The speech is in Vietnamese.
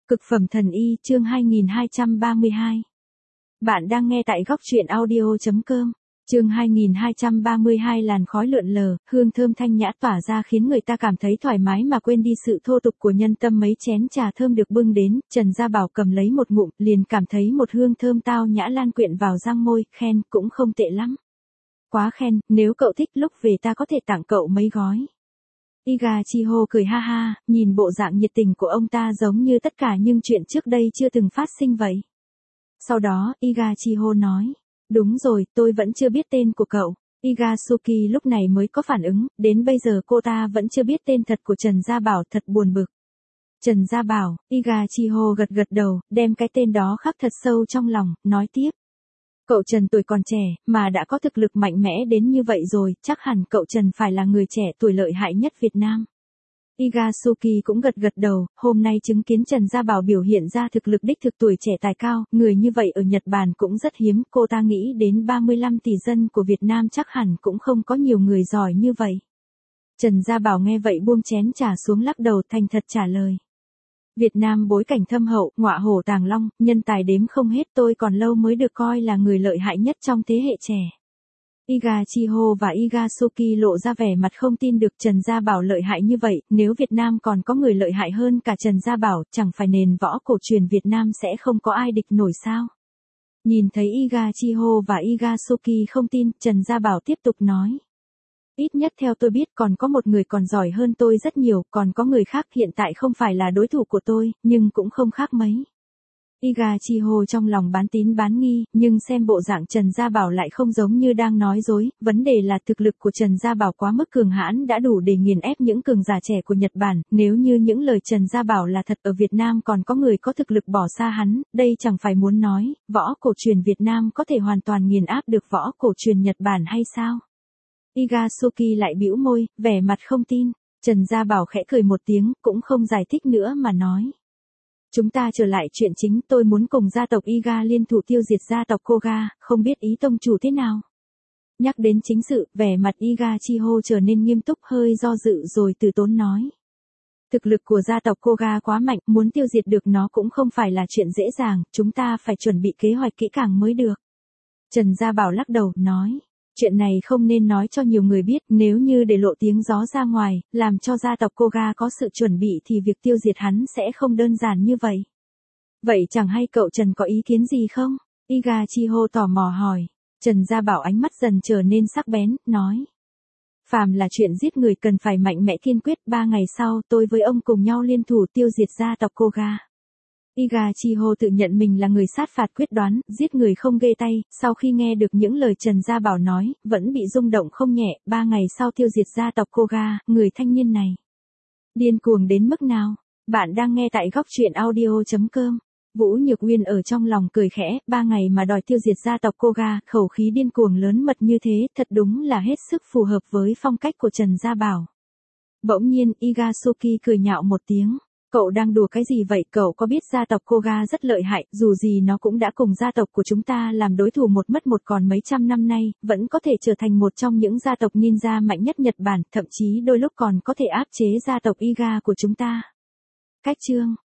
Cực phẩm thần y chương 2232. Bạn đang nghe tại góc truyện audio.com. Chương 2232 làn khói lượn lờ, hương thơm thanh nhã tỏa ra khiến người ta cảm thấy thoải mái mà quên đi sự thô tục của nhân tâm. Mấy chén trà thơm được bưng đến, Trần Gia Bảo cầm lấy một ngụm, liền cảm thấy một hương thơm tao nhã lan quyện vào răng môi, khen, cũng không tệ lắm. Quá khen, nếu cậu thích lúc về ta có thể tặng cậu mấy gói. Igachiho cười ha ha, nhìn bộ dạng nhiệt tình của ông ta giống như tất cả những chuyện trước đây chưa từng phát sinh vậy. Sau đó, Igachiho nói, đúng rồi, tôi vẫn chưa biết tên của cậu. Igasuki lúc này mới có phản ứng, đến bây giờ cô ta vẫn chưa biết tên thật của Trần Gia Bảo, thật buồn bực. Trần Gia Bảo, Igachiho gật gật đầu, đem cái tên đó khắc thật sâu trong lòng, nói tiếp. Cậu Trần tuổi còn trẻ, mà đã có thực lực mạnh mẽ đến như vậy rồi, chắc hẳn cậu Trần phải là người trẻ tuổi lợi hại nhất Việt Nam. Igasuki cũng gật gật đầu, hôm nay chứng kiến Trần Gia Bảo biểu hiện ra thực lực đích thực tuổi trẻ tài cao, người như vậy ở Nhật Bản cũng rất hiếm, cô ta nghĩ đến 35 tỷ dân của Việt Nam chắc hẳn cũng không có nhiều người giỏi như vậy. Trần Gia Bảo nghe vậy buông chén trà xuống lắc đầu thành thật trả lời. Việt Nam bối cảnh thâm hậu, ngọa hổ tàng long, nhân tài đếm không hết, tôi còn lâu mới được coi là người lợi hại nhất trong thế hệ trẻ. Igachiho và Igasuki lộ ra vẻ mặt không tin được Trần Gia Bảo lợi hại như vậy, nếu Việt Nam còn có người lợi hại hơn cả Trần Gia Bảo, chẳng phải nền võ cổ truyền Việt Nam sẽ không có ai địch nổi sao? Nhìn thấy Igachiho và Igasuki không tin, Trần Gia Bảo tiếp tục nói. Ít nhất theo tôi biết còn có một người còn giỏi hơn tôi rất nhiều, còn có người khác hiện tại không phải là đối thủ của tôi, nhưng cũng không khác mấy. Igachiho trong lòng bán tín bán nghi, nhưng xem bộ dạng Trần Gia Bảo lại không giống như đang nói dối, vấn đề là thực lực của Trần Gia Bảo quá mức cường hãn đã đủ để nghiền ép những cường giả trẻ của Nhật Bản, nếu như những lời Trần Gia Bảo là thật ở Việt Nam còn có người có thực lực bỏ xa hắn, đây chẳng phải muốn nói, võ cổ truyền Việt Nam có thể hoàn toàn nghiền áp được võ cổ truyền Nhật Bản hay sao? Igasuki lại bĩu môi, vẻ mặt không tin, Trần Gia Bảo khẽ cười một tiếng, cũng không giải thích nữa mà nói. Chúng ta trở lại chuyện chính, tôi muốn cùng gia tộc Iga liên thủ tiêu diệt gia tộc Koga, không biết ý tông chủ thế nào. Nhắc đến chính sự, vẻ mặt Igachiho trở nên nghiêm túc hơi do dự rồi từ tốn nói. Thực lực của gia tộc Koga quá mạnh, muốn tiêu diệt được nó cũng không phải là chuyện dễ dàng, chúng ta phải chuẩn bị kế hoạch kỹ càng mới được. Trần Gia Bảo lắc đầu, nói. Chuyện này không nên nói cho nhiều người biết, nếu như để lộ tiếng gió ra ngoài, làm cho gia tộc Koga có sự chuẩn bị thì việc tiêu diệt hắn sẽ không đơn giản như vậy. Vậy chẳng hay cậu Trần có ý kiến gì không? Igachiho tò mò hỏi. Trần Gia Bảo ánh mắt dần trở nên sắc bén, nói. Phàm là chuyện giết người cần phải mạnh mẽ kiên quyết, 3 ngày sau tôi với ông cùng nhau liên thủ tiêu diệt gia tộc Koga. Igachiho tự nhận mình là người sát phạt quyết đoán, giết người không ghê tay, sau khi nghe được những lời Trần Gia Bảo nói, vẫn bị rung động không nhẹ, 3 ngày sau tiêu diệt gia tộc Koga, người thanh niên này. Điên cuồng đến mức nào? Bạn đang nghe tại góc truyện audio.com. Vũ Nhược Uyên ở trong lòng cười khẽ, 3 ngày mà đòi tiêu diệt gia tộc Koga, khẩu khí điên cuồng lớn mật như thế, thật đúng là hết sức phù hợp với phong cách của Trần Gia Bảo. Bỗng nhiên, Igasuki cười nhạo một tiếng. Cậu đang đùa cái gì vậy? Cậu có biết gia tộc Koga rất lợi hại, dù gì nó cũng đã cùng gia tộc của chúng ta làm đối thủ một mất một còn mấy trăm năm nay, vẫn có thể trở thành một trong những gia tộc ninja mạnh nhất Nhật Bản, thậm chí đôi lúc còn có thể áp chế gia tộc Iga của chúng ta. Cách chương